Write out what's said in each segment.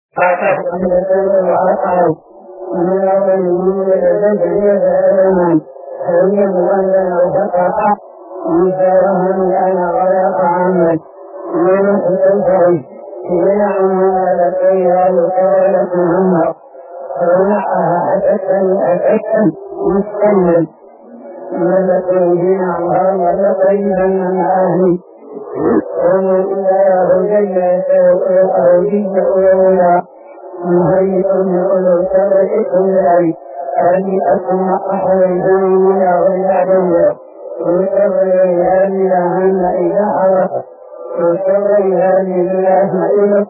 فأتحدث وأقعد من أولين لدجل يتألمون فإن مؤذن وفقط مثالهم أنا غلق عمل ونحن الفرج ينعمها لكيها يقالة همه فنعها أتكا مستمل ملكيه نعمها ولقيها من أهلي ومن إله جل أولي أولى مهيئ لأولو سبعكم لأي أني أكون أحويها من أولادنا وسبعيها لهن إذا عرفت وسبعيها لله إلك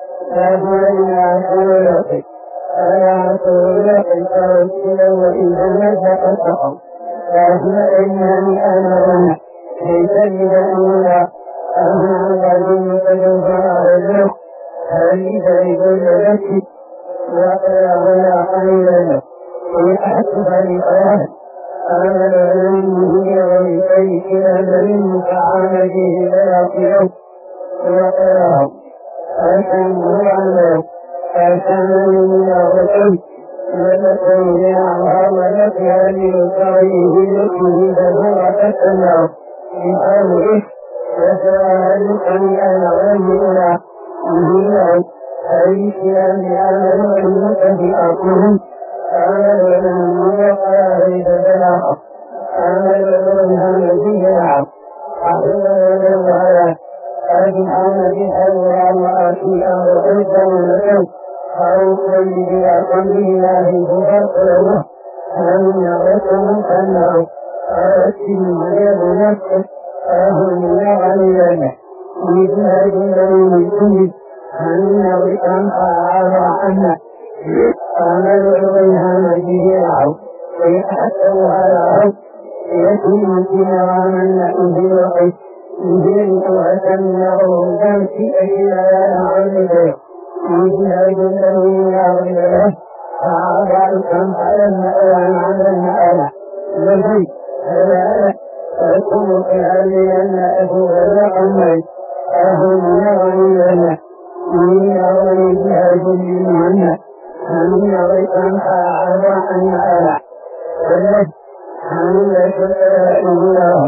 فأهلنا سولك ألا سولك فأرسل وإذا نزقتهم فأهلني أنا هنا كيف لدأولا أهل قلبي فجوفا أرزق فإذا لكل لك وقياهنا خيرا ويحسب لقياه آمن علمه ويسيك أمر فعامله بلاقيه وقياه أسمه عنه أسمه من الرسل ولكن ولك ليسعيه لكه فهو تسمع بأمره وسألك أن أغير أهلا أيشيا بأمر أنك في أرضهم أمل من يقال بلاغ أمل من همزه العب أحلى للغاية أجمعنا بحلوى وآتي أمر عزا ونسو خوفا بأقل الله ففقره أن يغسهم كالنار أرسل مريض نفسه أهم غنيانه بجهد من كل أن يغسهم فأعاذ عنه أمل إليها مجيه العو ويحسوا على عو يتم كنراما نأذي وقف يهين وأسمعه ذات أشياء عمده يجهد الذي يغفر له فأعطاكم على المأوان على المآلة لذي فلا فأكون في هذه أن أفوه لقمي أهم يغني لنا من يغني جهد للمعنى من يغيكم فأعطى عن مآلة فلذ من يشاء الله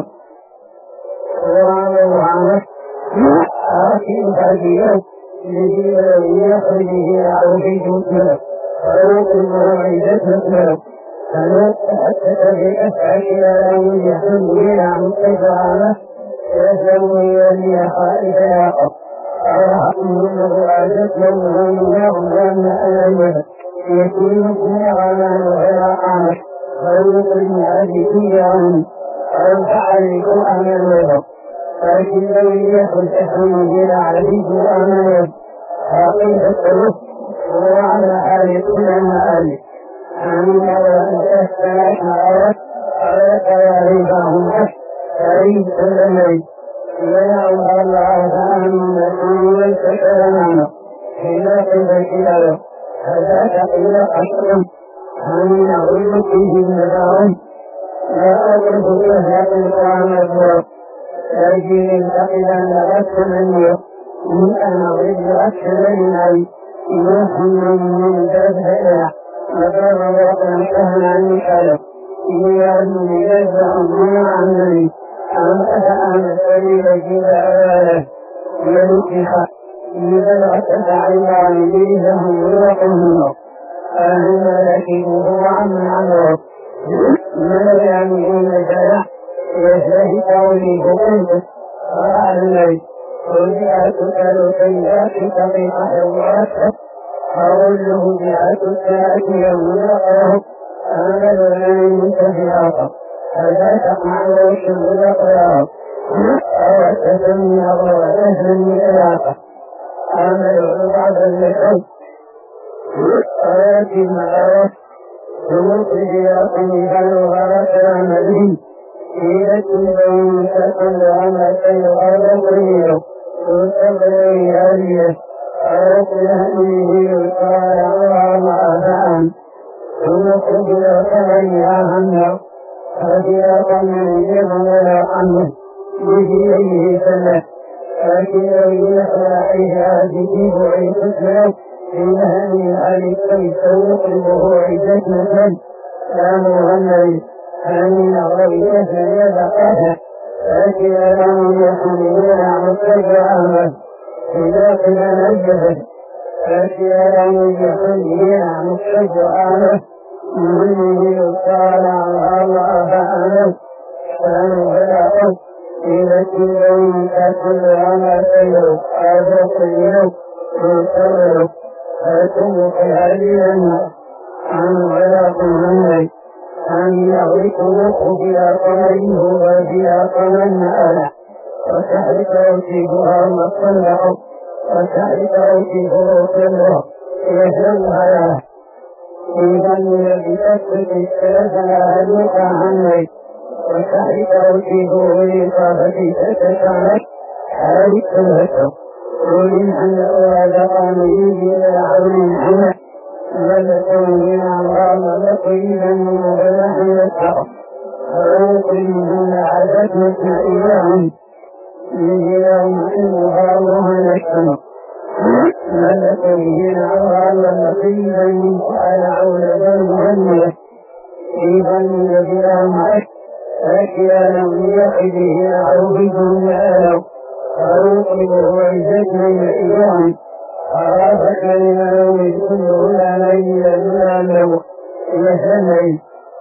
وعلى عنه آخر فجيئة الذي يخرجه عوجه له ويوقظه عيدته له فنتحدث بأفعال من يحل بها مستجعانه يسوي لي خائف يقف أرحمه عادته من يغضن ألمه يكون كنغما غير عامه ويخرج عادته عنه أرفع أمله لكن لو يكن تحمل بلا عزيز أمله حقيقة الرسل هو على حال كل المآل أمن وأن تستمعك معرفت على تواريخهم حش تعيد كل الليل ويعود الله فأمن نسول الفكر معنا حين قد كلاله فذاك إلى أشرم أمن أغلق فيه النداهم لا أدرك إذهاب القرآن الزرق لكن انتقل أن لك مني من أن أريد أكثر من محمد من ذبه وقال وقال سهل عن شرف إياه يجزع من عملي أن أتأم سبيل جيد أوله يلتخ إذا أتفعل عن جيده يرقه أهل لكنه عن عمره من يعملون جرح يشهد قولي بقلبه وأعلمي وجاءت تلو سيئات تقيقة وأسف أقوله جاءت الساعة يوم لقاه آمل لي منتهياته فلا تقع وشم لقياه أو تسمي وتسمي إلاقه آمل بعض اللحظ ولكن معرف ومخرج يقوم فالغرس عمله إذا تنبين تكن عمل سيغرب قريب وتبري هذه أرسله يقال الله أفعان ومخرج يقوم يهنه فسياقا من جبل عنه بجيه سنة لكن لو يحرى إذا تجيب عيسى إنهني عليك سيقلبه عزتنا يا مغني آمين غيرك يبقاها فأتي لهم يحملون مستجعامه إذا قنا نجده فأتي لهم يحملون مستجعامه منه يطالع الله أعلم فأنه إذا كنت كل عما سيرك عادة اليوم يصبرك فأتم في هذه النار عن غلاق منك أن يغرقه في قمره وفي قمن ألا وتحرك أوتيها مصلح وتحرك أوتيه كله يهلها له إذا يبتسك الثلاثة أهلك عنك وتحرك أوتيه وإصابة ستتعنك حالك الهتف ومن أن أراد قامه إلى عون عنك ملكوا من الله لقيدا مبلحا يسعر ويقلهم عدتنا إياهم من يوم إنها مهلكا ملكوا من الله لقيدا فعلعوا لدى المهنية إذا يبيع معك فأكيانا يحده عوبدهم لألو فيقلبه عزتنا إياهم عرفك لمن كله لا ليل ولا نوم يسمي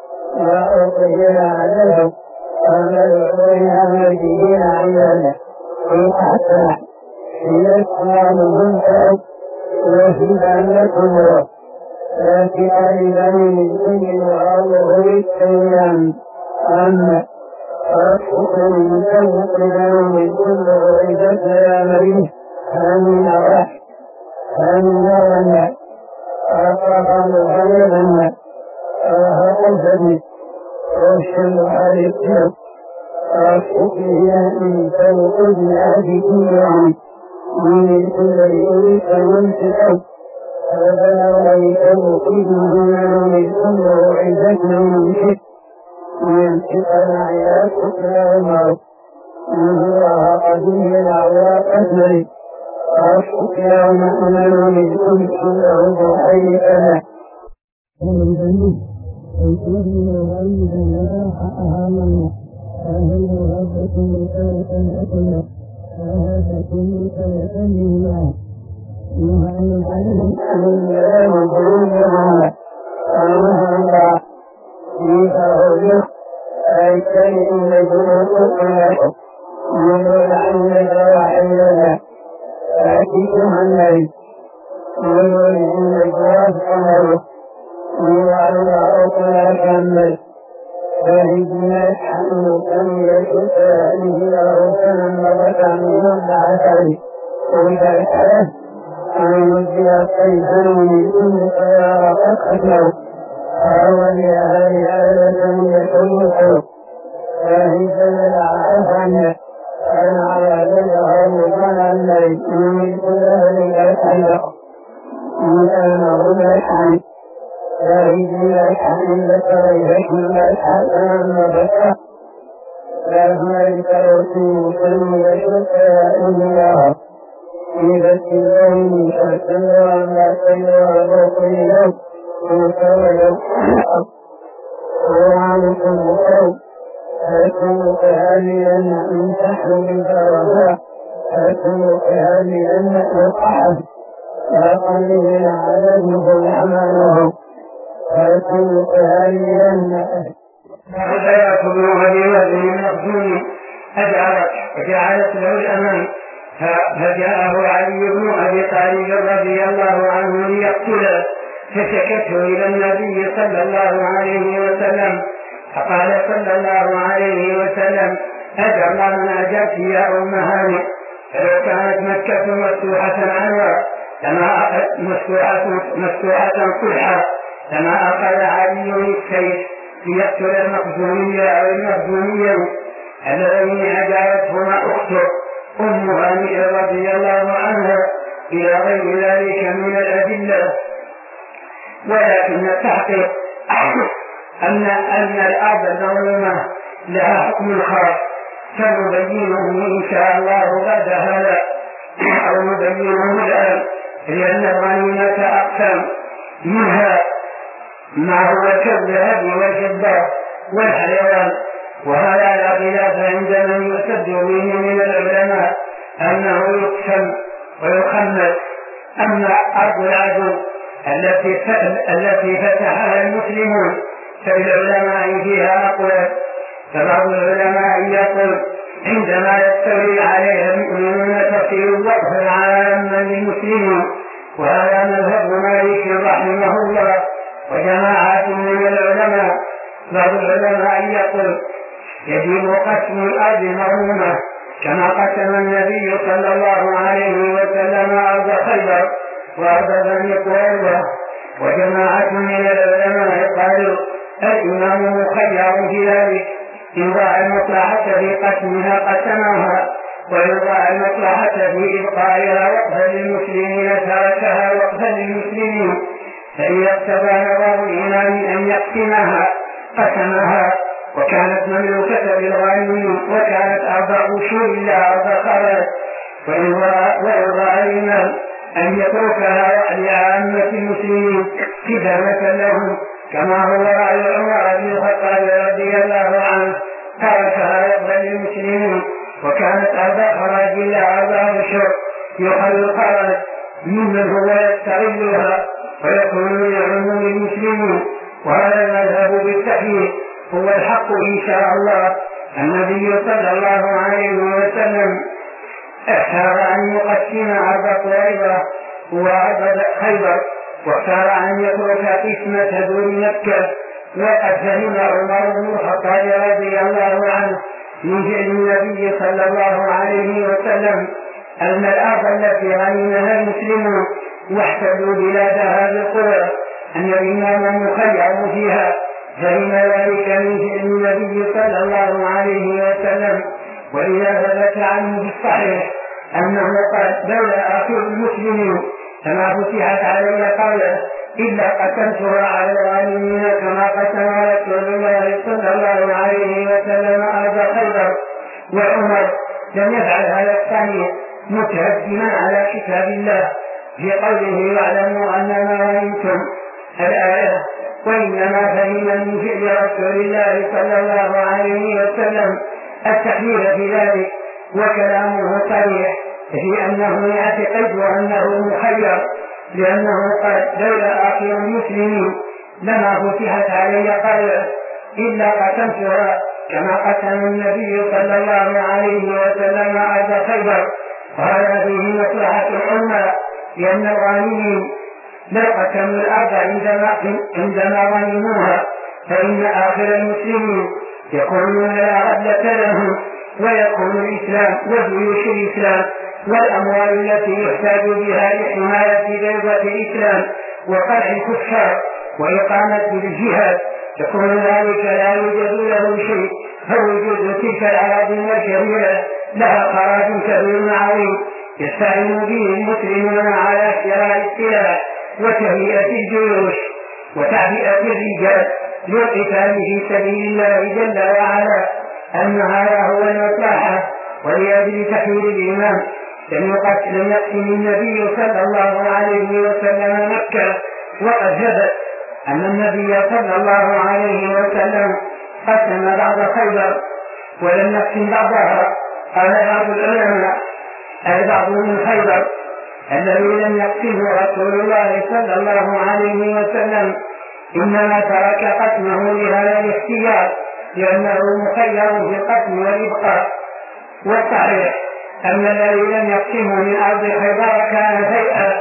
وأطير عليه ومن أطير مجيين عيانا وحتى يسمع من فأك وفي لكم لكن أيضا من كل وعظه السيام أما فأشكر من كل من كل وعزت يا مريم آمين رحم أننا أقام غيرنا أهقفني وأشهد عليك أشكره من توقد أهدك عني من كل يريك وانتقل فبلغ توقده من كل عزتنا من شك وينتقل عياتك يا عمر من الله قديم الأعراق أسري أشكك يوم أمر من كل كله حي أنا ومن ويكون غيبا لها منا فهل ربكم رسالة أتنا فهاتكم رسالة لله وعن العلم من يوم ظلمها ومهما فيها هجر أي شيء مجرد لكم من العلم وحينا فأتيكم النبي ويريد الجواز أمره ويعلى أطلع كمل فهدنا الحمد كم يشوف هذه أرسلا مضت من العسل وإذا الحدث أن يجي قيسا من كل سيارة قد حاول أهل آلة يشوفه فهدنا العسل أنا على ذلك مكان الليل من كل أهل الحياة من هنا الحمد فهدنا الحمد لك الحسن بك فهنالك رسول كل يشرك إليها إذا السلام فسلم لا سيرا بطيلا وسوى وعنكم قوم أكون هاديا من تحمل الدرجات أكون هاديا يقعد وقليل عددهم أعمالهم أكون هاديا فيأخذ غنيمة من الظلم فجعلت له الأمان فجاءه علي بن أبي طالب رضي الله عنه ليقتله فشكته إلى النبي صلى الله عليه وسلم فقال صلى الله عليه وسلم أجر الله من أجرت يا أم هانئ فلو كانت مكة مفتوحة عنها مفتوحة صلحا لما أخذ علي السيف ليقتل المخزومية أو المخزومية الذين أجارتهما أخته أم هانئ رضي الله عنها إلى غير ذلك من الأدلة. ولكن التحقيق أن الأرض المظلومة لها حكم خاص سنبينه إن شاء الله بعد هذا أو نبينه الآن لأن الغنيمة أقسام، منها ما هو كالذهب والفضة والحيوان، وهذا لا خلاف عند من يعتد به من العلماء أنه يقسم ويخمس. أما أرض العدو التي فتحها المسلمون فالعلماء فيها أقوال، فبعض العلماء يقول عندما يستولي عليها المؤمنون تصير وقفا عاما للمسلمين، وهذا مذهب مالك رحمه الله وجماعة من العلماء. بعض العلماء يقول يجب قسم الأرض مرمومة كما قسم النبي صلى الله عليه وسلم أرض خيبر وأرض بني قريظة. وجماعة من العلماء قالوا الإمام مخير في ذلك، إن رأى المصلحة في قسمها قسمها، وإن رأى المصلحة في إبقائها وقفا للمسلمين تركها وقفا للمسلمين، فإذا اقتضى نظر الإمام أن يقسمها قسمها، وكانت مملوكة بالغانم وكانت أرض أشهر لا أرض خرج. وإن رأى الإمام أن يتركها لعامة المسلمين خدمة لهم كما هو رأي عمر بن الخطاب رضي الله عنه تركها يقبل للمسلمين، وكانت أرض خراج لا أرض أشهر يخل الخرج ممن هو يستغلها ويكون لعموم المسلمين. وهذا المذهب بالتحليل هو الحق إن شاء الله. النبي صلى الله عليه وسلم اختار أن يقسم أرض قريظة وأرض خيبر، واختار أن يترك قسمة دون مكة. وقد فهم عمر بن الخطاب رضي الله عنه من فعل النبي صلى الله عليه وسلم أن الأرض التي غنمها المسلمون واحتلوا بلادها بالقرى أن الإمام مخير فيها، فإن ذلك من فعل النبي صلى الله عليه وسلم. ولذا ثبت عنه في الصحيح أنه قال لولا أخير المسلمين فما فتحت علي قرية إلا قسمتها على الغانمين كما قسم رسول الله صلى الله عليه وسلم أرض خيبر. وعمر لم يفعل هذا الثاني متهجما على كتاب الله في قوله واعلموا أنما غنمتم الآية، وإنما فهم من فعل رسول الله صلى الله عليه وسلم التحذير في ذلك. وكلامه صريح في أنه يعتقد أنه مخير، لأنه قال لولا آخر المسلمين لما فتحت علي قرية إلا قسمتها كما قسم النبي صلى الله عليه وسلم أرض خيبر. وهذا فيه مصلحة الأمة، لأن الغانمين لو قسموا الأرض عندما غنموها فإن آخر المسلمين يكونون لا غدة لهم، ويكون الإسلام وجيوش الإسلام والأموال التي يحتاج بها لحماية بيضة الإسلام وقرع الكفار وإقامة الجهاد يكون ذلك لا يوجد له شيء، فوجود تلك الأراضي الكبيرة لها خراج كبير عظيم يستعين به المسلمون على شراء السلاح وتهيئة الجيوش وتعبئة الرجال للقتال في سبيل الله جل وعلا، أن هذا هو المصلحة. ولأجل تحويل الإمام لم يقسم النبي صلى الله عليه وسلم مكة، وقد ثبت أن النبي صلى الله عليه وسلم قسم بعض خيبر ولم يقسم بعضها. قال بعض العلماء أي بعض من خيبر الذي لم يقسمه رسول الله صلى الله عليه وسلم إنما ترك قسمه لهذا الاحتياط لأنه مخير في القسم والإبقاء. والصحيح أن الذي لم يقسمه من أرض خيبر كان شيئا،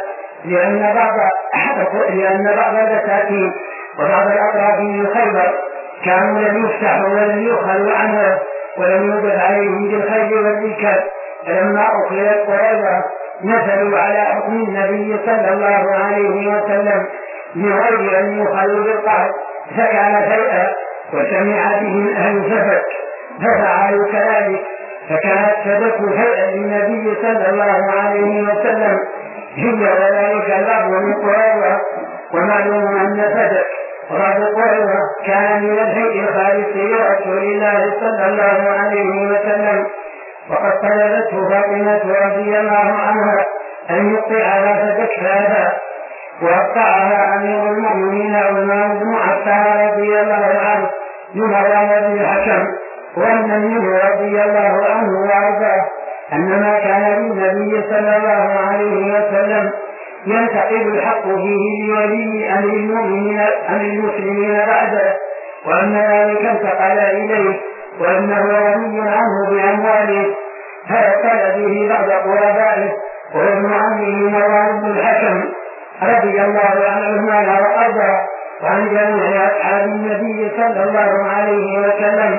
لأن بعض البساتين وبعض الأطراف من خيبر كانوا لم يفتحوا ولم يخلوا عنه ولم يوجد عليهم بالخيل والركاب، فلما أخلت قريظة نزلوا على حكم النبي صلى الله عليه وسلم من غير أن يخلوا بالقهر، فكان شيئا وسمع بهم أهل سفك ففعلوا كذلك، فكانت سبك شيئا للنبي صلى الله عليه وسلم هي وذلك الأرض من قريظة. ومعلوم أن سبك غاب قريظة كان من الهيئ الخالص لرسول الله صلى الله عليه وسلم، وقد طلبته فاطمة رضي الله عنها أن يقطعها فزكاها وقطعها أمير المؤمنين عثمان بن عفان رضي الله عنه لمروان بن الحكم وأن منه رضي الله عنه وأرضاه أن ما كان للنبي صلى الله عليه وسلم ينتقل الحق فيه لولي أمر المسلمين بعده، وأن ذلك انتقل إليه وأنه غني عنه بأمواله، فأرسل به بعض قربائه وابن عمه مروان بن الحكم رضي الله عنهما وأرضاه وعن جميع أصحاب النبي صلى الله عليه وسلم.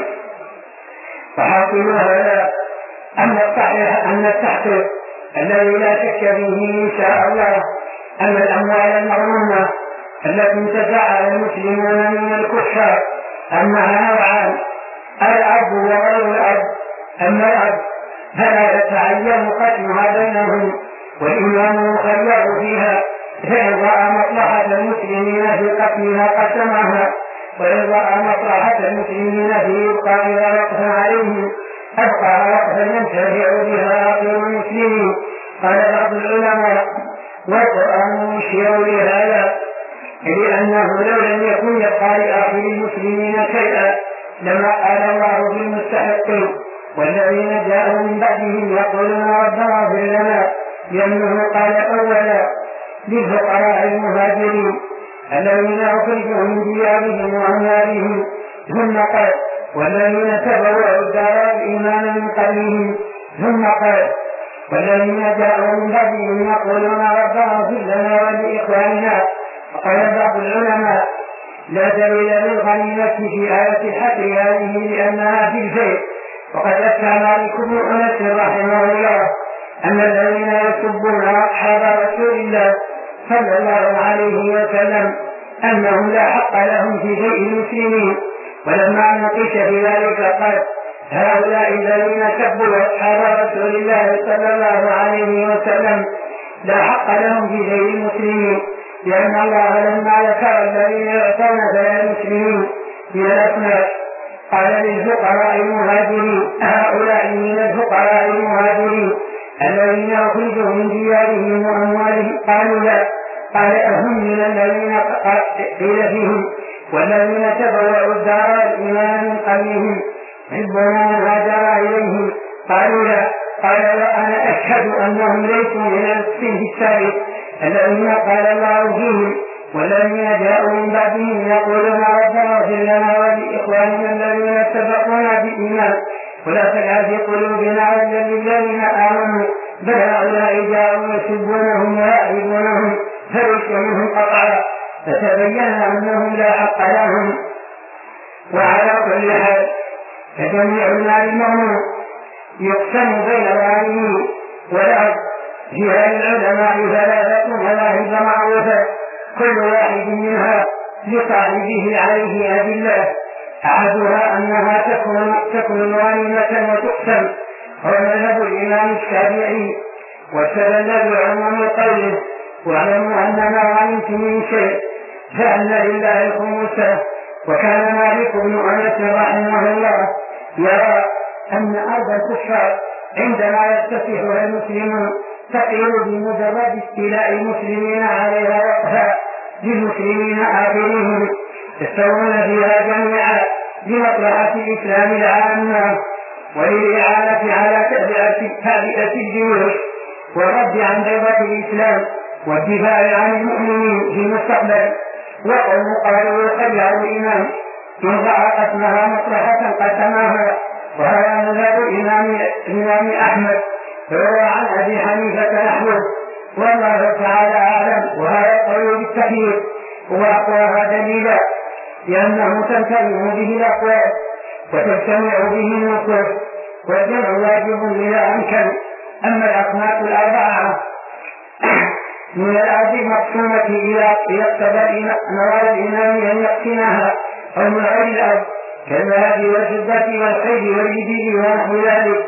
فحاصل هذا أن التحقيق الذي لا شك فيه إن شاء الله أن الأموال المغنومة التي انتزعها المسلمون من الكفار أنها نوعان: الأرض وغير الأرض. أما الأرض فلا يتعين قسمها بينهم والإمام مخير فيها، فإن رأى مصلحة المسلمين في قسمها قسمها، وإن رأى مصلحة المسلمين في إبقائها وقفا عليهم أبقى وقفا ينتفع بها آخر المسلمين. قال بعض العلماء: والقرآن يشير لهذا، لأنه لو لم يكن يبقى لآخر المسلمين شيئا لما قال الله في المستحقين: والذين جاءوا من بعدهم يقولون ربنا اغفر لنا، لأنه قال أولا للفقراء المهاجرين الذين أخرجوا من ديارهم وأموالهم، ثم قال: والذين تبوأوا الدار الإيمان من قبلهم، ثم قال: والذين جاءوا من بعدهم يقولون ربنا اغفر لنا ولإخواننا. وقال بعض العلماء: لا دليل للغنيمة في آية الحشر هذه لأنها في الفيء. وقد أفتى مالك بن أنس رحمه الله أن الذين يسبون أصحاب رسول الله صلى الله عليه وسلم أنهم لا حق لهم في شيء المسلمين، ولما نقش في ذلك قال: هؤلاء الذين سبوا أصحاب رسول الله صلى الله عليه وسلم لا حق لهم في شيء المسلمين، لأن الله لما ذكر الذين يعطون فلا المسلمين من الأصناف قال للفقراء المهاجرين: هؤلاء من الفقراء المهاجرين الذين أخرجوا من ديارهم وأموالهم. قالوا لا، قال: أهم من الذين قيل فيهم: والذين تبوأوا الدار الإيمان من قبلهم يحبون من هاجر إليهم. قالوا لا، قال: وأنا أشهد أنهم ليسوا من الصنف الثالث الذين قال الله فيهم: والذين جاءوا من بعدهم يقولون ربنا اغفر لنا ولإخواننا الذين سبقونا بالإيمان ولا تجعل في قلوبنا غلا للذين آمنوا، بل هؤلاء جاءوا يسبونهم ويعرفونهم فليس منهم قطعا، فتبين أنهم لا حق لهم. وعلى كل حال فجميع المال المغنوم يقسم بين الغني والأرض. في هذه العلماء ثلاثة مذاهب معروفة كل واحد منها لصاحبه عليه أدلة. أحدها أنها تكون غنيمة وتقسم، هو مذهب الإمام الشافعي، واستدل بعموم قوله: واعلموا أن ما غنمتم من شيء فأن لله خمسه. وكان مالك بن أنس رحمه الله يرى أن أرض الكفار عندما يفتتحها المسلمون تقيل بمجرد استيلاء المسلمين عليها وقفا للمسلمين آخرهم يستوون فيها جميعا لمصلحة الإسلام العامة وللإعانة على تهدئة الجيوش والرد عن بيضة الإسلام والدفاع عن المؤمنين في المستقبل. وقوم قالوا: خير الإمام إن رأى قسمها مصلحة قسمها. وهذا مذهب الإمام أحمد، فروى عن أبي حنيفة نحوه، والله تعالى أعلم. وهذا قول بالتخيير وأقواها دليلا، لأنه تنتمي به الأقوال وتجتمع به النصوص، والجمع واجب إذا أمكن. أما الأصناف الأربعة من الأرض المقسومة إذا اقتضى نوال الإمام أن يقسمها، أو من غير الأرض كالذهب والفضة والخيل والإبل ونحو ذلك.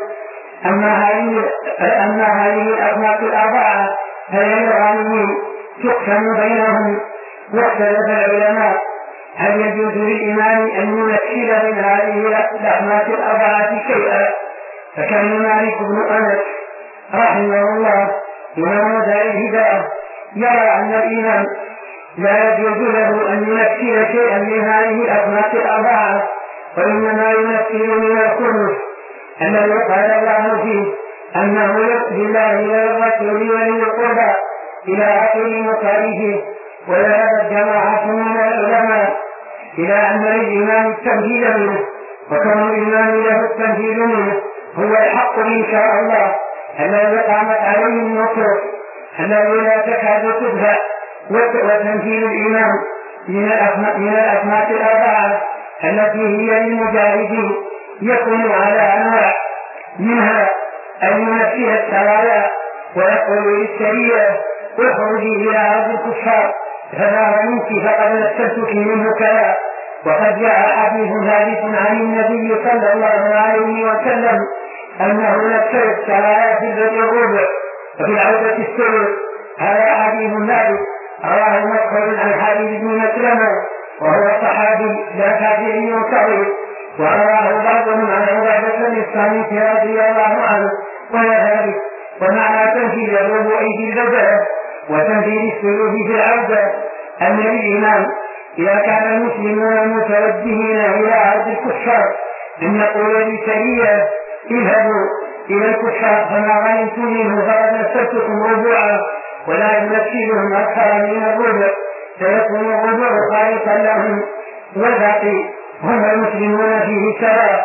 أما هذه الأصناف الأربعة فهي الغنيمين تقسم بينهم. واختلف العلماء هل يجوز للإمام أن يمثل من هذه الأصناف الأربعة شيئا، فكان مالك بن أنس رحمه الله إمام دار الهداية يرى أن الإمام لا يجوز له أن يمثل شيئا من هذه الأصناف الأربعة، وإنما يمثل من الخمس الذي قال الله فيه أنه يؤتي الله والرسول ولي القربى إلى آخر مصاريفه. وذهب جماعة من العلماء إلى أن للإمام التمثيل منه، وكون الإمام له التمثيل منه هو الحق إن شاء الله الذي قامت عليه النصوص الذي لا تكاد تدفع. وتمثيل الإمام من الأصناف الأربعة التي هي للمجاهدين يكون على أنواع، منها أن يمثل السرايا ويقول للسرية اخرجي إلى أرض الكفار فلا غنمت فقد نسلتك منه كذا. وقد جاء حديث ثابت عن النبي صلى الله عليه وسلم أنه نسل السرايا في البدء الربع وفي العودة السبع. هذا حديث ثابت رواه مسعود عن حبيب بن مسلمة وهو الصحابي لا تابعي صغير، ورواه بعضهم عن عبادة بن الصامت رضي الله عنه وذلك. ومعنى تنفيذ الربع في البدء وتنفيذ السلوك في العودة أن للإمام إذا كان المسلمون متوجهين إلى أرض الكفار أن يقول لسرية اذهبوا إلى الكفار فما غنمتم منه فقد نسلتكم ربعا، ولا يمثلهم أكثر من الربع فيكون الربع خالصا لهم والباقي هم المسلمون فيه سواء.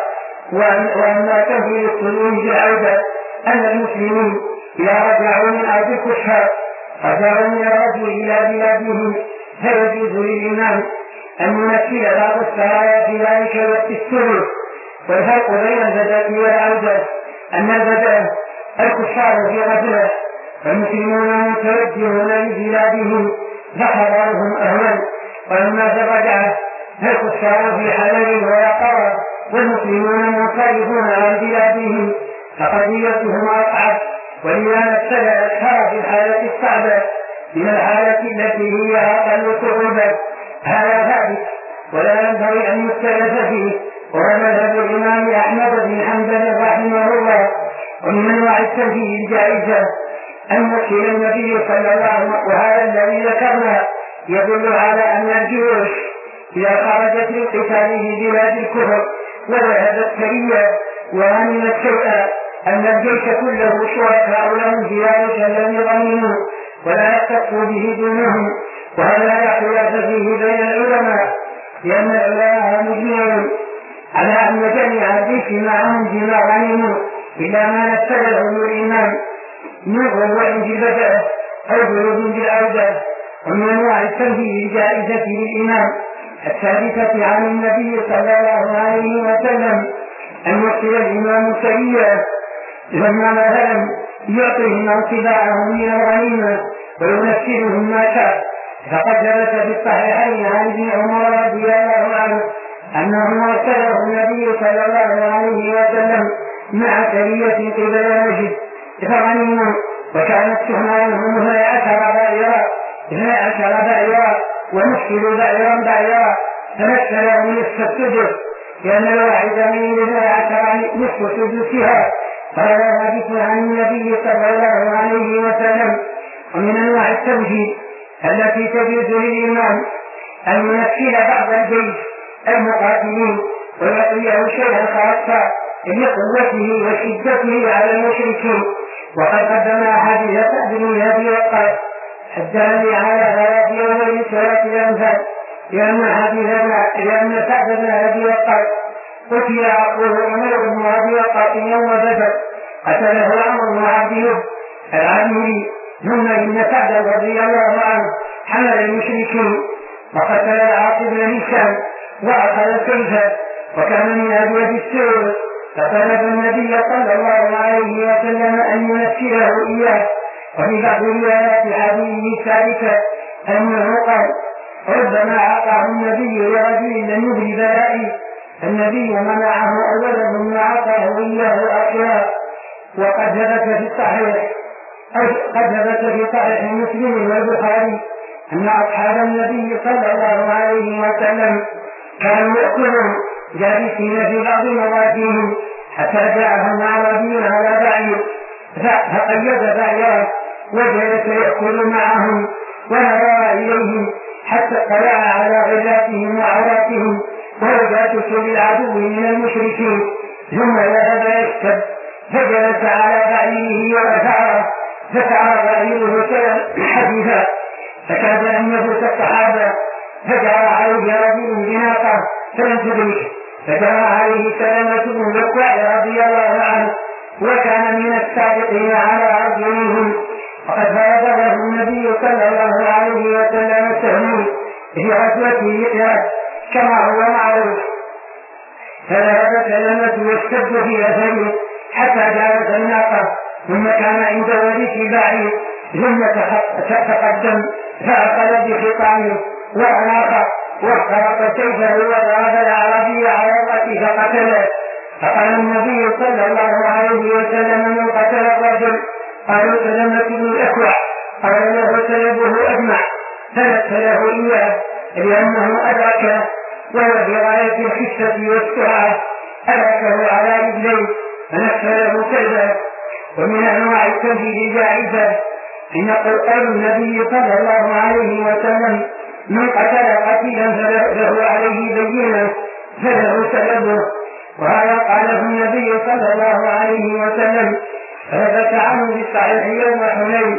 وأما تنفيذ السلوك في العودة أن المسلمين إذا رجعوا من أرض الكفار رجعوا من الرجل إلى بلادهم فيجوز للإمام أن يمثل بعض السرايا في ذلك وقت السلوك. والفرق بين البدء والعودة أن البدء الكفار في غفلة والمسلمون متوجهون لبلادهم فحضرهم أهلا، وأما في الرجعة فالكفار في حذر ويقظة والمسلمون منصرفون عن بلادهم فقضيتهم أصعب. ولذا نبتدأ الأكثر في الحالة الصعبة من الحالة التي هي أقل صعوبة. هذا ثابت ولا ينبغي أن يختلف فيه، وهو مذهب الإمام أحمد بن حنبل رحمه الله. ومن أنواع التنفيذ الجائزة أن يحيي النبي صلى الله عليه وسلم، وهذا الذي ذكرنا يدل على أن الجيوش إذا خرجت للقتال في بلاد الكفر وذهبت سرية وغنمت شيئا أن الجيش كله شركاء لهم في ذلك الذي غنموا ولا يختصوا به دونهم. وهذا لا خلاف فيه بين العلماء، لأن العلماء مجمعون على أن جميع الجيش معهم بما غنموا إلا ما نفذه الإمام من ربع بالبدء أو جلود بالعودة. ومن أنواع التنفيذ الجائزة للإمام الثابتة عن النبي صلى الله عليه وسلم أن يرسل الإمام سرية لما مثلا يعطيهم انطباعهم من الغنيمة ويمثلهم ما شاء. فقد ثبت في الصحيحين عن ابن عمر رضي الله عنه أنه أرسله النبي صلى الله عليه وسلم مع سرية قبل نجد فغنموا، وكانت سهمانهم 12 بعيرا ونشكلوا بعيرا فمثل لهم نصف السدس، لأن الواحد من 12 نصف سدسها. قال حديث عن النبي صلى الله عليه وسلم. ومن أنواع التمثيل التي تجوز للإمام أن يمثل بعض الجيش المقاتلين ويعطيه شيئا خاصا لقوته وشدته على المشركين. وقد قدمنا حديث سعد بن أبي وقاص الدال على هذا في أول سورة الأنفال، لأن سعد بن أبي وقاص قتل عقله عمر بن أبي وقاص يوم بدر قتله عمرو بن عبد العامري، ثم إن سعد رضي الله عنه حمل المشركين وقتل العاص بن هشام وأخذ سيفا وكان من أبيض السور، فطلب النبي صلى الله عليه وسلم أن يمثله إياه. وفي بعض روايات حديث ثابتة أنه قال ربما أعطاه النبي لرجل لم يبري بلائي، النبي منعه أولا ثم أعطاه إياه آخرا. وقد ثبت في صحيح مسلم والبخاري أن أصحاب النبي صلى الله عليه وسلم كانوا يأكلون جالسين في بعض موادهم حتى جاءهم أعرابي على بعير فقيد بعيره وجلس يأكل معهم ونظر إليهم حتى اطلع على غلاتهم وعوراتهم ووجهته للعدو من المشركين، ثم ذهب يكتب فجلس على بعيره ورفعه فسعى بعيره حديثا فكاد أن يفوت الصحابة، فجعل عليه رجل بناقة فلم تدرك، فجرى عليه سلمة بن الأكوع رضي الله عنه وكان من السابقين على أرجلهم، وقد فرض له النبي صلى الله عليه وسلم سهمه في غزوة مئات كما هو معروف. فذهب سلمة يشتد في أثره حتى جاوز الناقة، ثم كان عند وليد بعيد، ثم تقدم فأخذ بخطامه وأناق واخترق سيفه وضرب الأعرابي على رأسه فقتله. فقال النبي صلى الله عليه وسلم من قتل الرجل؟ قالوا سلمة بن الأكوع، قال له سلبه أجمع، فنكله إياه لأنه أدركه وهو في غاية الخفة والسرعة، أدركه على رجليه فنكله كلبا. ومن أنواع التنفيذ جائزة أن يقول النبي صلى الله عليه وسلم من قتل قتيلا فله عليه بينة فله سلبه، وهذا قاله النبي صلى الله عليه وسلم ثبت عنه بالصحيح يوم حنين.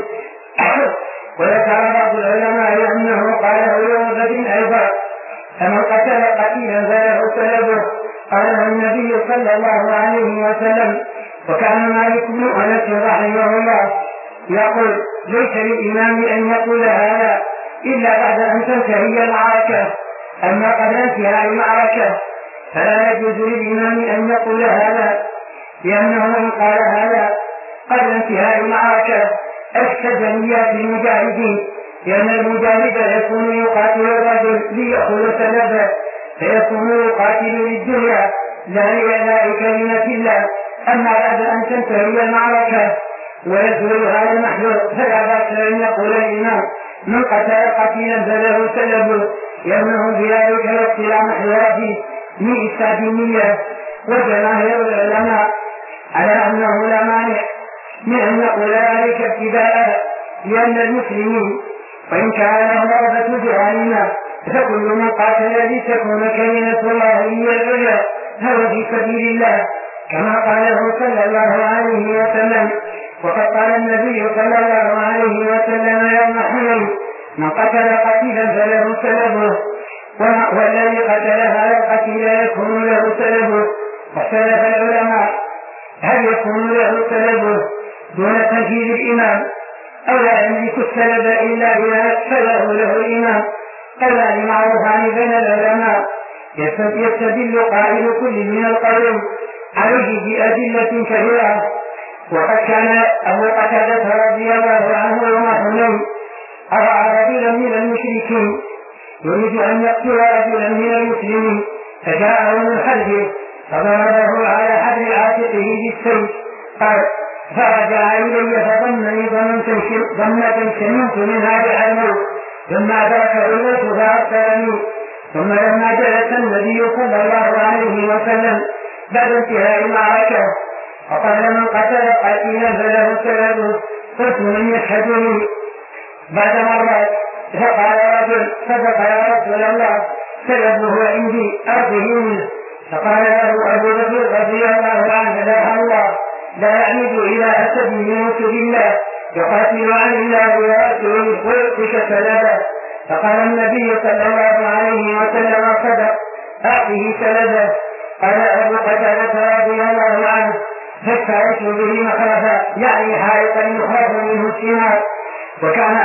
وذكر بعض العلماء أنه قاله يوم بدر أيضا، فمن قتل قتيلا فله سلبه قاله النبي صلى الله عليه وسلم. وكان مالك بن أنس رحمه الله يقول ليس للإمام أن يقول هذا إلا بعد أن تنتهي المعركة، أما قبل انتهاء المعركة فلا يجوز للإمام أن يقول هذا، لأنه إن قال هذا قبل انتهاء المعركة أفسد نيات المجاهدين، لأن المجاهد يكون يقاتل الرجل ليأخذ سلبه، فيكون يقاتل للدنيا لا لإعلاء كلمة الله. أما بعد أن تنتهي المعركة ويزول هذا المحذور فلا بأس أن يقول الإمام من قتل قتيلا فله سلبه، لأنه بذلك يقتل محذورات من إفساد النية. وجماهير العلماء على أنه لا مانع من أن يقول ذلك ابتداء، لأن المسلمين وإن كان لهم رغبة جهالنا فكل من قاتل لتكون كلمة الله هي العليا فهو في سبيل الله، كما قاله صلى الله عليه وسلم. وقد قال النبي صلى الله عليه وسلم يوم حنين من قتل قتيلا فله سلبه، والذي قتل هذا القتيل يكون له سلبه. واختلف العلماء هل يكون له سلبه دون تنفيذ الإمام أو لا يملك السلب إلا إذا نفذه له الإمام؟ قولان معروفان بين العلماء يستدل قائل كل من القولين عليه بأدلة كثيرة. وقد كان أبو قتادة رضي الله عنه يوم حنين أرى رجلا من المشركين يريد أن يقتل رجلا من المسلمين، فجاءه من خلفه فضربه على حبل عاتقه بالسيف، قال فرجع إلي فظنني ظنة سمعت منها بعينه، ثم أدركه الموت فأرسلني. ثم لما جلس النبي صلى الله عليه وسلم بعد انتهاء المعركة وقال من قتل قتيلا فله سلبه، قلت من يشهدني؟ بعد مرات فقال رجل صدق يا رسول الله سلبه عندي أرضه منه. فقال له أبو بكر رضي الله عنه لا الله لا يعمد إلى أسد من رسل الله يقاتل عن الله ورسوله ويؤتك سلبه. فقال النبي صلى الله عليه وسلم صدق أعطه سلبه. قال أبو قتادة رضي الله عنه فاشتريت به مخرفا يعني حائطا يخرج منه الثمار، وكان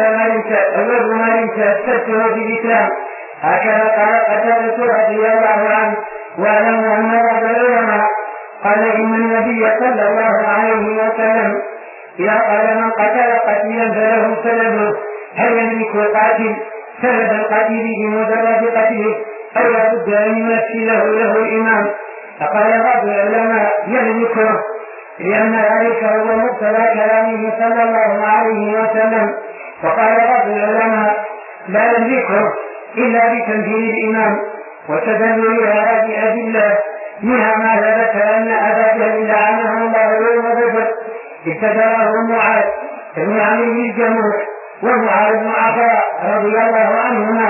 أول ما تأسسته في الإسلام. هكذا قال قتادة رضي الله عنه. واعلم أن بعض العلماء قال إن النبي صلى الله عليه وسلم إذا قال من قتل قتيلا فله سلبه هل يملك القاتل سلب القتيل بمجرد قتله أو لا بد أن يمثله له الإمام؟ فقال بعض العلماء يملكه، لأن ذلك هو مقتضى كلامه صلى الله عليه وسلم. وقال بعض العلماء لا يملكه إلا بتنفيذ الإمام، وتدلوا لهذه أدلة منها ما ثبت أن أبا جهل لعنه الله يوم بدر ابتدره معاذ بن عمرو بن الجموح ومعاذ بن عفراء رضي الله عنهما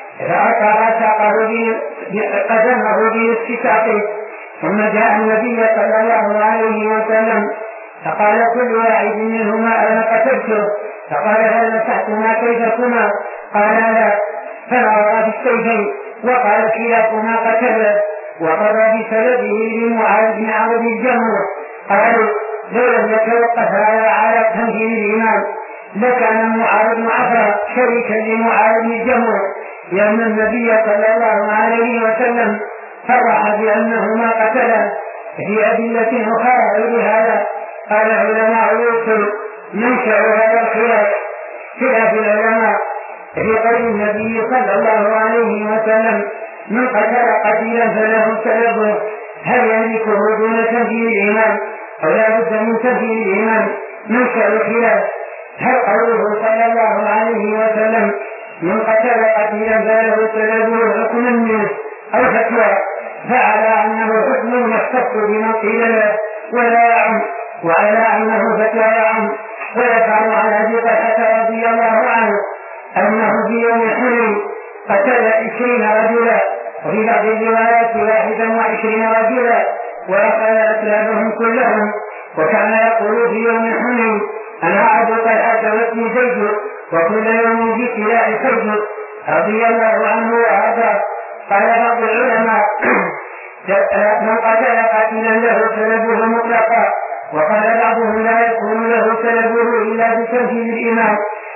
قدمه باستساقه. ثم جاء النبي صلى الله عليه وسلم فقال كل واحد منهما أنا قتلته، فقال هل مسحتما كيفكما؟ قال لا، فنظر بالسيفين وقال كلاكما قتله، وقضى بسببه لمعاذ بن عمرو بن الجموح. قالوا لو لم يتوقف على تنزيل الإمام لكان معاذ بن عفراء شريكا لمعاذ بن الجموح، لأن النبي صلى الله عليه وسلم صرح بأنهما قتلا. في أدلة أخرى لهذا قال العلماء يوصل منشأ هذا الخلاف خلاف العلماء في قول النبي صلى الله عليه وسلم من قتل قتيلا فله سببه، هل يملكه دون تنزيل الإمام أو لا بد من تنزيل الإمام؟ منشأ الخلاف هل قوله صلى الله عليه وسلم من قتل قتيلا فله سببه حكم منه أو فتوى، فعلى أنه حكم يختص بما قيل له ولا يعم، وعلى أنه فتوى يعم. ويفعل عن أبي طلحة رضي الله عنه أنه في يوم حنين قتل 20 رجلا، وفي بعض الروايات 21 رجلا، وأخذ أسلابهم كلهم. وكان يقول في يوم حنين أنا أبو طلحة وابن زيد وكل يوم بسلاح سيد رضي الله عنه وأرضاه. قال بعض العلماء من قتل قاتلا له سلبه مطلقا، وقال بعضهم لا يكون له سلبه إلا بتنفيذ الإمام.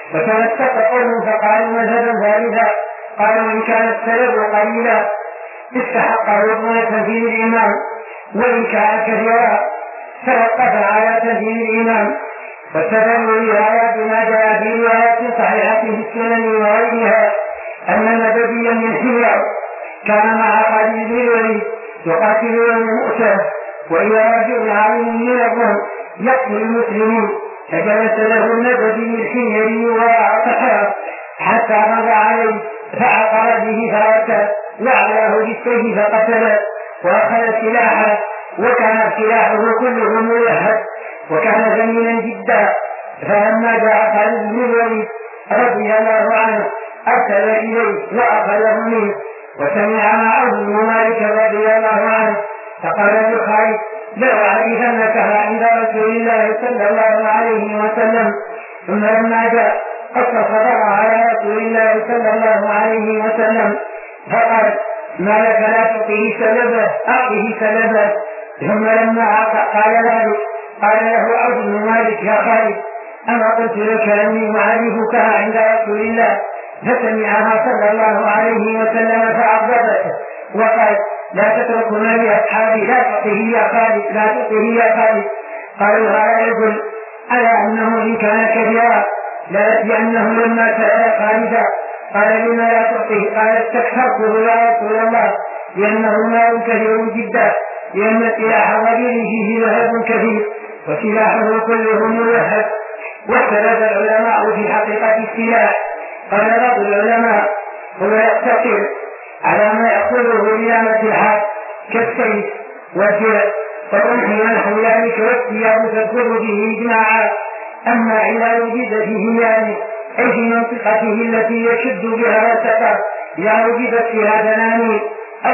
وتوسط قوم فقالوا مذهبا ثالثا، قالوا إن كان السلب قليلا استحقه دون تنفيذ الإمام، وإن كان كثيرا توقف على تنفيذ الإمام. واستدلوا لآيات ما جاء في روايات صحيحة في السنن وغيرها أن نبيا من حمير كان مع خالد بن الوليد يقاتل يوم مؤتة، وإذا رجل عظيم من الروم يقتل المسلمين، فجلس له النبي الحميري وراء صحراء حتى مضى عليه فعقر به فرسه وعلاه بالسيف فقتله وأخذ سلاحه، وكان سلاحه كله ملهب وكان ثمينا جدا. فلما جاء خالد بن الوليد رضي الله عنه أرسل إليه وأخذه منه، وسمع معه بن مالك رضي الله عنه فقال لخالد لو أعرفنك عند رسول الله صلى الله عليه وسلم. ثم لما جاء قص صدر على رسول الله صلى الله عليه وسلم فقال ما لك لا تعطيه سببه، أعطه سببه. ثم لما قال ذلك قال له عوف بن مالك يا خالد أما قلت لك أني معرفك عند رسول الله؟ فسمعها صلى الله عليه وسلم فعضبته وقال لا تتركنا لأصحابي، لا تعطيه يا خالد، لا تعطيه يا خالد. قالوا هذا يدل على أنه إن كان كبيرا لأنه لما سأل خالدا قال لما لا تعطيه؟ قال استكثرته يا رسول الله لأنه مال كثير جدا، لأن سلاح الرجل فيه ذهب كثير وسلاحه كله ملهب. واختلف العلماء في حقيقة السلاح. قال بعض العلماء هو يقتصر على ما يأخذه ليامة الحال كالسيف والدرع والرمح ونحو ذلك، والثياب تدخل به إجماعا. أما إذا وجد فيه يعني أي في منطقته التي يشد بها وسطا إذا وجدت فيها دنانير أو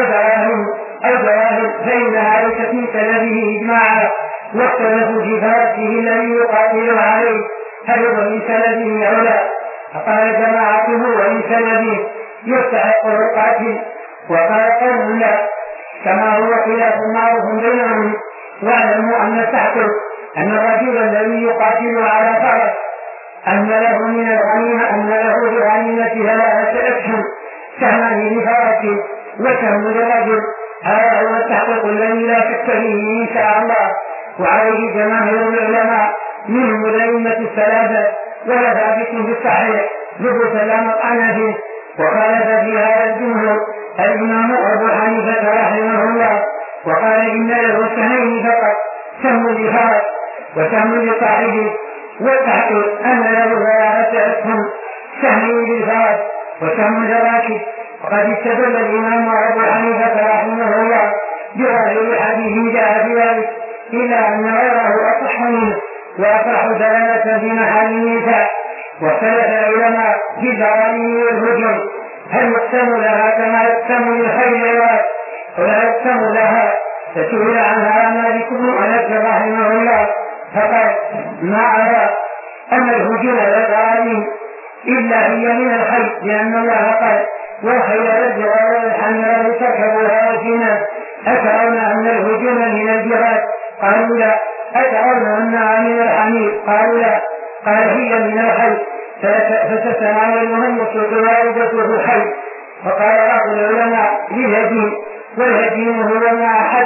دراهم فإنها ليست من سببه إجماعا. واختلفوا في فرسه الذي يقاتل عليه هل هو من سببه أو لا، فقال جماعته ومن سببه يستحقه القاتل، وقال قوم لا، كما هو خلاف معروف بينهم. واعلموا أن تحته أن الرجل الذي يقاتل على فرس أن له من الغنيمة أن له بغنيمة 3 أسهم، سهمان لفرسه وسهم لرجل. هذا هو التحقيق الذي لا شك فيه إن شاء الله، وعليه جماهير العلماء منهم الأئمة الثلاثة، ولا ثابت في الصحيح ثبوت لا مطعن فيه. وخالف في هذا الجمهور الإمام أبو حنيفة رحمه الله، وقال إن له سهمين فقط، سهم لفرس وسهم لصاحبه، والتحقيق أن له 3 أسهم، سهم للفرس وسهم للراكب. وقد استدل الإمام أبو حنيفة رحمه الله بظاهر حديث جاء بذلك، إلا أن غيره أصح منه، وأصح دلالة في محل النساء. واختلف العلماء في البراءين والهجن هل يقسم لها كما يقسم للخيل العراق ولا يقسم لها؟ فسئل عنها مالك بن أنس رحمه الله فقال ما أرى أن الهجن والبراءين إلا هي من الخيل، لأن الله قال والخيل والبغال والحمير لتركبوها وزينة. أترون أن الهجن من الجهاد؟ قالوا لا. أترون أنها من الحمير؟ قالوا لا. قال هي من الخيل فتتناولها النصوص والدته الخيل. فقال بعض العلماء للهجين، والهجين هو ما أحد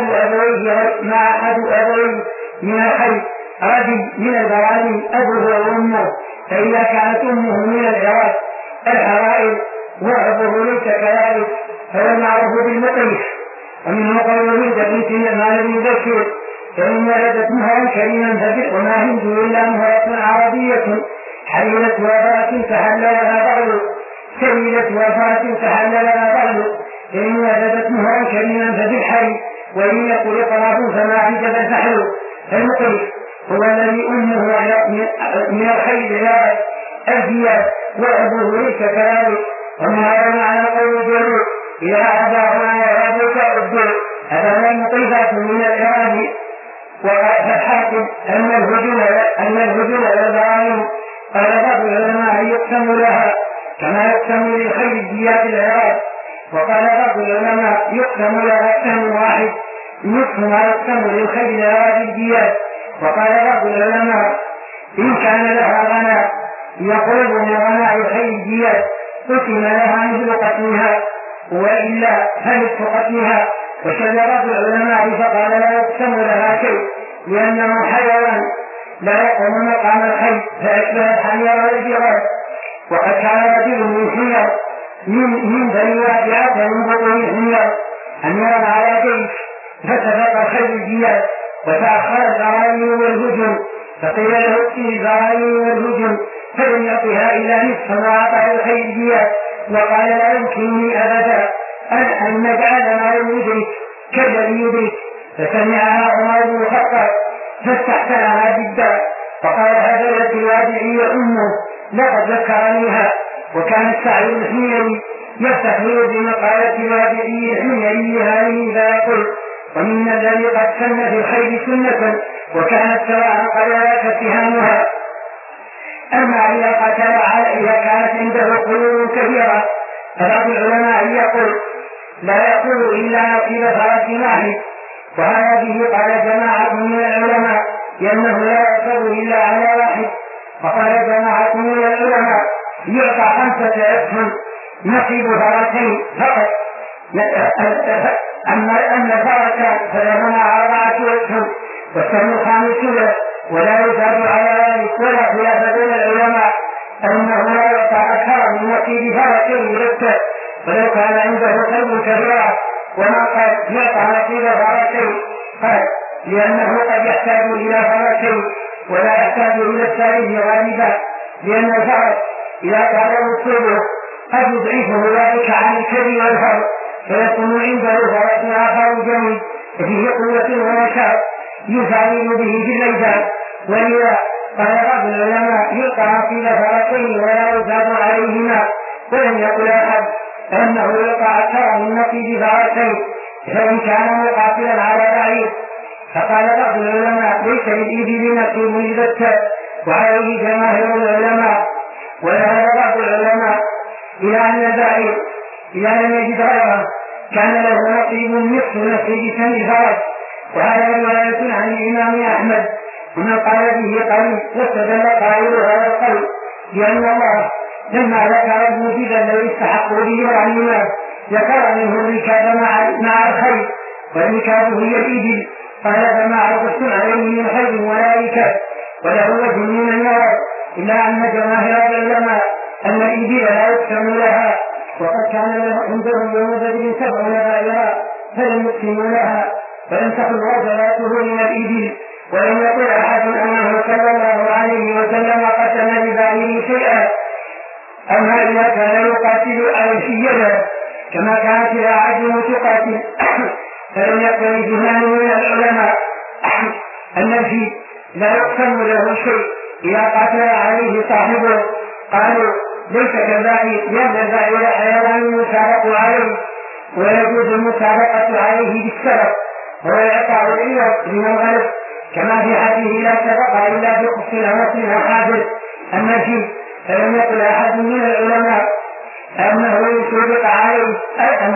أبويه من الخيل، رجل من البراءين أبوه وأمه، فإذا كانت أمه من العراق الحرائر وأبوه ليس كذلك فهو المعروف بالمقيس. ومنه قول هند بنت النعمان بن بشير فإن ولدت مهرا كريما فبئ وما هند إلا مهرة عربية حليلت وفاة تحل لها بعض سيلت وفاة تحل لها بعض. فإن ولدت مهرا كريما فبالحي وإن يقل طرف فما عجب الفحل. فالمقيس هو الذي أمه من الخيل لا أجيال وأبوه ليس كذلك. وما هذا معنى قول الجلول إذا أباهما وأبوك أبوه أبانا المقيسات من الإرادة. والحاكم أن الهجن والبراءين قال بعض العلماء يقسم لها كما يقسم للخيل الجياد العراق. وقال بعض العلماء يقسم لها سهم واحد نصف ما يقسم للخيل العراق الجياد. وقال بعض العلماء إن كان لها غنى يقرب من غناء الخيل الجياد قسم لها مثل قسمها وإلا فنصف قسمها. وشد بعض العلماء فقال لا يقسم لها شيء لأنه حيوان لا يقوم مقام الخيل فأشبه الحمير والجراد. وقد كان رجل من حمير من بني وادعة من بطون الحمير أميرا على جيش فسبق الخيل الجياد وتأخر البراءين والهجن فقيل له ائت البراءين والهجن فلم يعطها إلا نصف ما أعطاه الخيل الجياد. وقال لا يمكنني أبدا أن نجعل ما يدرك كالذي يدرك. فسمعها عمر بن الخطاب فاستحسنها جدا فقال هذا الوادعي أمه لقد ذكرنيها. وكان السعي الحميري يستخبر بمقالة الوادعي الحميري هذه فيقول ومن الذي قد سن في الخيل سنة وكانت سواء قلالات اتهامها. أما إذا كانت عنده قلوب كثيرة فبعض العلماء يقول لا يقول إلا نصيب فرس واحد. وهذا به قال جماعة من العلماء لأنه لا يقول إلا على واحد. وقال جماعة من العلماء يعطى 5 أسهم نصيب فرسين فقط. أما الفرسان فلهما 4 أسهم والسهم الخامس له ولا يزاد على ذلك. ولا خلاف بين العلماء أنه لا يعطى أكثر من نصيب فرسين يرتب ولو كان عنده قلب كبيرة. وما قال يعطى نصيب فرسين قال لأنه قد يحتاج إلى فرسين ولا يحتاج إلى الثالث غالبا، لأن الفرس إذا كان مصيبه قد يضعفه ذلك عن الكبر والفرس فيكون عنده فرس آخر جميل فيه قوة ونشاط يفعل به في الليثان. ولذا قال بعض العلماء يلقى نصيب فرسين ولا يزاد عليهما. ولم يقل أحد أنه يلقى أكثر من نصيب فرسين فإن كان مقاتلا على بعيد. فقال بعض العلماء ليس للإبل نصيب البتة وعليه جماهير العلماء. وذهب بعض العلماء إلى أن البعير إذا لم يجد غيره كان له نصيب نصف نصيب سن فرس. وهذا رواية عن الإمام أحمد ومن قال به قليل واستدل قائل هذا القول لأن الله لما ذكر الموجب الذي استحق به العلماء ذكر منه الركاب مع الخيل والركاب هي الإبل. قال فما عرفت عليه من خيل ولا ركاب وله وجه من النظر إلا أن جماهير العلماء أن الإبل لا يقسم لها. وقد كان عندهم يوم بدر 7 بائرا فلم يقسموا لها فلم تكن وجلاته من الإبل. ولم يقل أحد أنه صلى الله عليه وسلم قسم لبائر شيئا. أما إذا كان يقاتل على الحيلة كما كانت الأعاجم تقاتل فلم يكن اجتهاد من العلماء أن الفيل لا يقسم له شيء إذا قتل عليه صاحبه. قالوا ليس كذلك، لأن البعير حيوان يسابق عليه ويجوز المسابقة عليه بالسبب ويعطى العوض من الغلب، كما في حديث لا سبق إلا بقص الهوس وحاضر النجيب. فلم يقل أحد من العلماء أنه يسابق عليه أي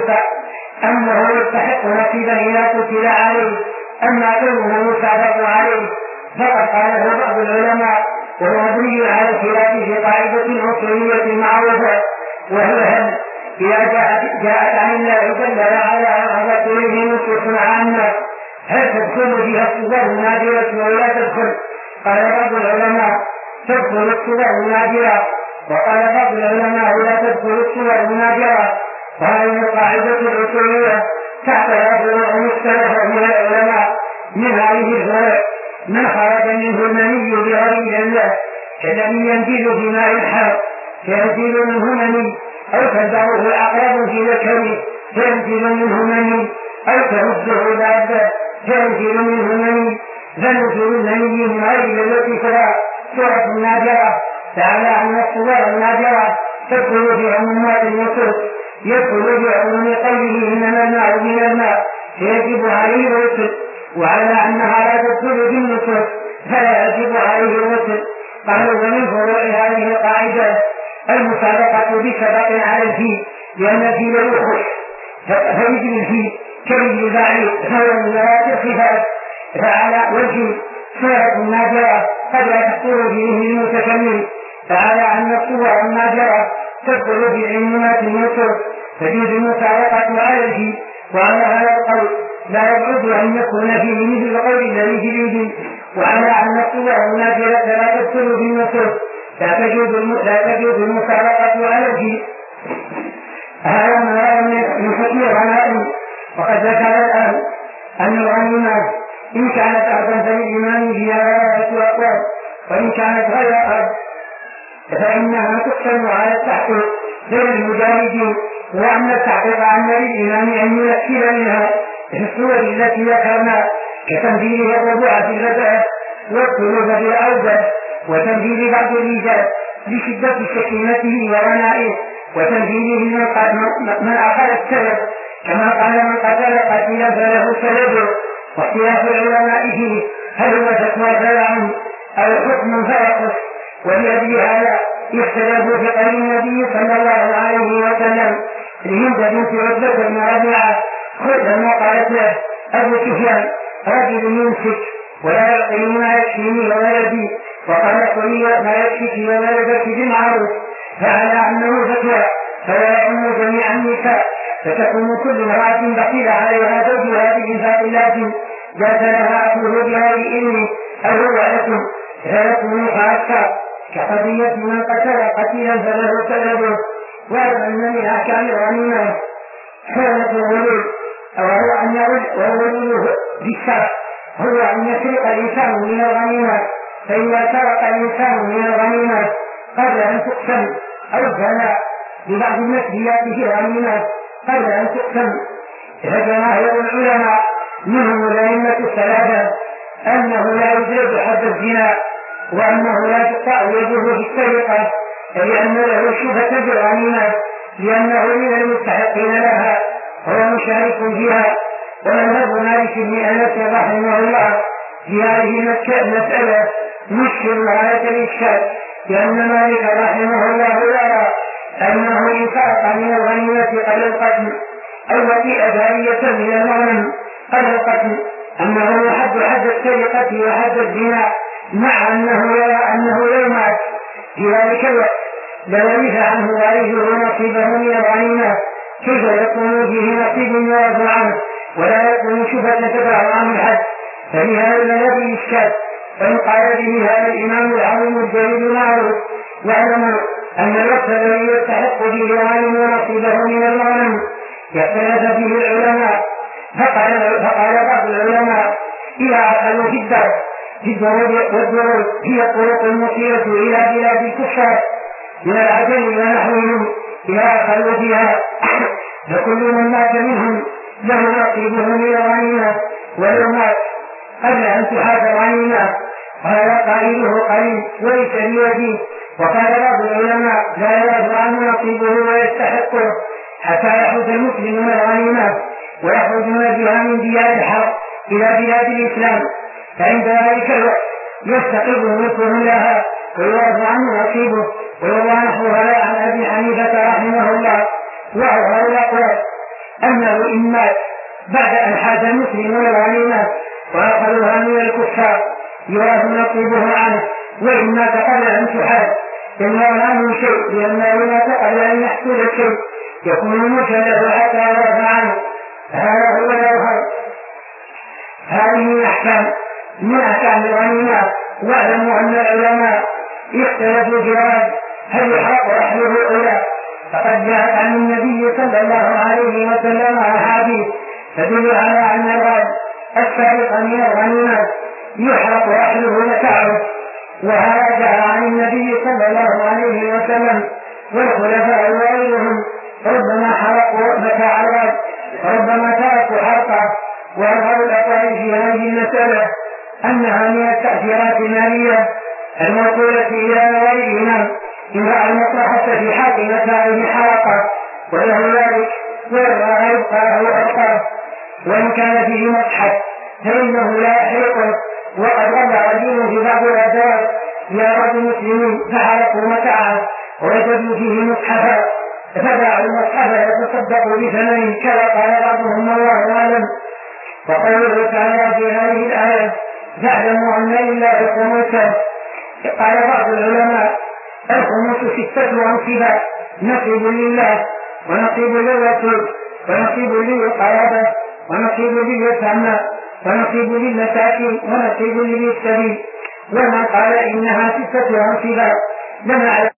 أنه يستحق نصيبا إذا قتل عليه. أما كونه يسابق عليه فقد قاله بعض العلماء والمبني على الخلاف في قاعدة أصولية معروفة، وهي هل إذا جاءت عن الله جل وعلا على كله نصوص عامة هل تدخل فيها الصور النادرة ولا تدخل؟ قال بعض العلماء تدخل الصور النادرة، وقال بعض العلماء لا تدخل الصور النادرة. وهذه القاعدة الأصولية تعتبر فروع مختلفة من العلماء. من هذه الفروع من خرج منه المني بغير الله كالذي ينزل في ماء الحار فينزل منه مني، أو تدعوه العقرب في ذكره فينزل منه مني، أو تهزه دابة فينزل منه مني. فنزل المني من غير التي ترى سورة النادرة تعالى عن الصور النادرة تدخل في عمومات النصوص، يدخل في عموم قوله إنما الماء من الماء فيجب عليه الغسل، وعلى أنها لا تدخل في النصوص فلا يجب عليه الغسل. قالوا ومن فروع هذه القاعدة المسابقة بسبق على الفيل، لأن الفيل يخش فيجري الفيل كرجل البعير هو من ذوات الصفات، فعلى وجه صورة النادرة قد لا تدخل فيه المتكلم، فعلى أن الصور النادرة تدخل في عمومات النصوص تجوز المسابقة على الفيل. وعلى هذا القول لا يبعد أن يكون فيه مثل القول الذي في الإنجيل، وعلى أن الصور النادرة لا تدخل في النصوص لا تجوز المسابقة على الفيل. هذا ما من حكم الغنائم. وقد ذكر الآن أن الغنيمة إن كانت أرضا فللإمام فيها ثلاثة أقوال، وإن كانت غير أرض فإنها تقسم على التحقيق بين المجاهدين، وأن التحقيق عن للإمام أن يمثل منها في الصور التي ذكرنا كتنزيل الربوع في الغداء والثلث في الأوزة، وتنزيل بعض الرجال لشدة سكينته وغنائه، وتنزيله من أخذ السبب كما قال من قتل قتيلا فله سبب. واختلاف العلماء فيه هل هو فتوى فرع أو حكم فيقص، ولأجل هذا يختلف في قول النبي صلى الله عليه وسلم لهند بنت عتبة بن ربيعة خذها وقالت له أبو سفيان رجل يمسك ولا يعطي ما يكفيني وولدي، وقال قولي ما يكفيك وولدك بالمعروف، فعلى أنه فتوى فلا يعم جميع النساء، فتكون كل امرأة بخيلة عليها زوجها بإنفاق اللازم جاز لها أكله بهذه الإذن أو رواية فيكون خاصة كقضية من قتل قتيلا فله سببه. واعلم أن من أحكام الغنيمة حرمة الغلول، أو هو أن يغلل بالشرع هو أن يسرق الإنسان من الغنيمة، فإذا سرق الإنسان من الغنيمة قبل أن تقسم أو زنى ببعض المسجيات في الغنيمة قبل أن تقسم، فجماهير العلماء منهم الأئمة الثلاثة أنه لا يجوز حد الزنا، وأنه لا تقطع يده في السرقة لأن له شبهة بالغنيمة لأنه من المستحقين لها هو مشارك فيها. ومذهب مالك بن أنس رحمه الله في هذه المسألة مشكل غاية الإشكال، لأن مالك رحمه الله يرى أنه إن سرق من الغنيمة قبل القتل أو وطيء جارية من المغنم قبل القتل أنه يحد حد السرقة وحد الزنا، مع أنه يرى أنه لو مات في ذلك الوقت لورث عنه وارثه نصيبه من الغنيمة، كيف يكون فيه نصيب يرث عنه ولا يكون شبهة تبع عن الحد؟ فلهذا الذي إشكال. وإن قال به هذا الإمام العظيم الجليل معروف واعلموا أن الوقت الذي يستحق فيه الغنم ونصيبه من الغنم يختلف فيه العلماء، فقال بعض العلماء إذا عقلوا في الدروب والدروب هي الطرق المصيرة إلى بلاد الكفار من العجل ونحوهم إذا عقلوا فيها فكل من مات منهم له نصيبه من الغنيمة، ولو مات قبل أن تحاد الغنيمة قال قائله قليل وليس بوجيه. وقال بعض العلماء لا يرد عنه نصيبه ويستحقه حتى يحوز المسلمون الغنيمات ويخرجون بها من ديار الحرب إلى بلاد الإسلام، فعند ذلك الوقت يستقر ملكه لها ويرد عنه نصيبه. ويروى نحو هذا عن أبي حنيفة رحمه الله وهو الأقوال أنه إن مات بعد أن حاز المسلمون الغنيمات وأخذوها من الكفار يراد نصيبه عنه، وإن مات قبل أن تحاز إن عنه شيء، لأنه مات قبل أن يحصل الشيء يكون مكلف حتى يرفع عنه. هذا هو الأظهر. هذه أحكام من أحكام الغنيمات. واعلموا أن العلماء اختلفوا في هل يحرق أهله الأولى، فقد جاءت عن النبي صلى الله عليه وسلم أحاديث تدل على أن الغد السابق من الغنيمات يحرق أهله متاعه، وهذا جاء عن النبي صلى الله عليه وسلم والخلفاء وغيرهم ربما حرقوا متاع الغد وربما تركوا حرقه. وأظهر الأقوال في هذه المسألة أنها من التأثيرات المالية الموصولة إلى غيرنا إن رأى المصلحة في حق متاعه حرقه وله ذلك، ويرى يبقى له أبقى. وإن كان فيه مصحف فإنه لا يحرقه. وقد غضى رجل في بعض الأدوات يا رجل مسلمين فحرقوا متاعه ووجدوا فيه مصحفا فباعوا المصحف يتصدقوا بثمن كذا. قال بعضهم والله أعلم. وقوله تعالى في هذه الآية فاعلموا أن لله خمسه. قال بعض العلماء الخمس 6 أنصبة: نصيب لله ونصيب للرسول ونصيب للقرابة ونصيب لليتامى ونصيب للمساكين ونصيب للسبيل. ومن قال إنها 6 أنصبة لما